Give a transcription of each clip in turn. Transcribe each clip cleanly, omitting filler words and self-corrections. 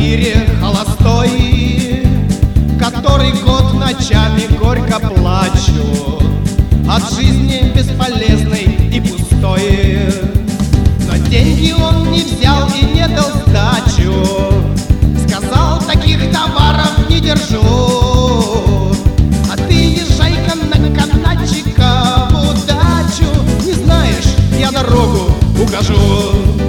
квартире холостой, который год ночами горько плачу от жизни бесполезной и пустой. Но деньги он не взял и не дал сдачу, сказал, таких товаров не держу. А ты езжай-ка на канатчика в удачу, не знаешь, я дорогу укажу.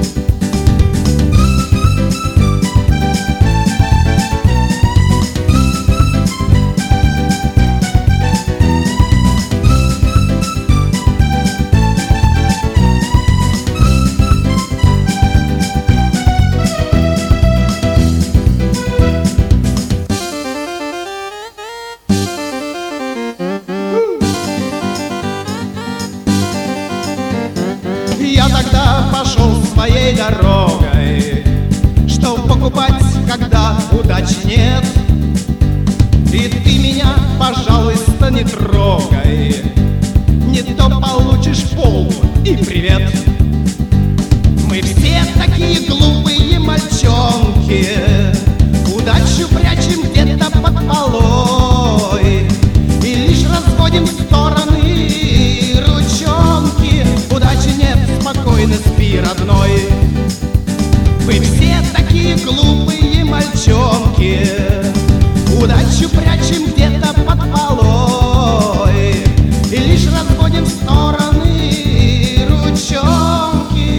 Я тогда пошел своей дорогой, что покупать, когда удачи нет. И ты меня, пожалуйста, не трогай, не то получишь полбу и привет. Мы все такие глупые мальчонки, удачу прячем где-то под полой и лишь разводим в стороны ручонки. Удачи нет, спокойно спи, родной. Вы все такие глупые мальчонки, удачу прячем где-то под полой и лишь разводим в стороны ручонки.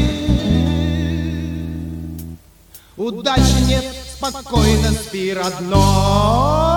Удачи нет, спокойно спи, родной.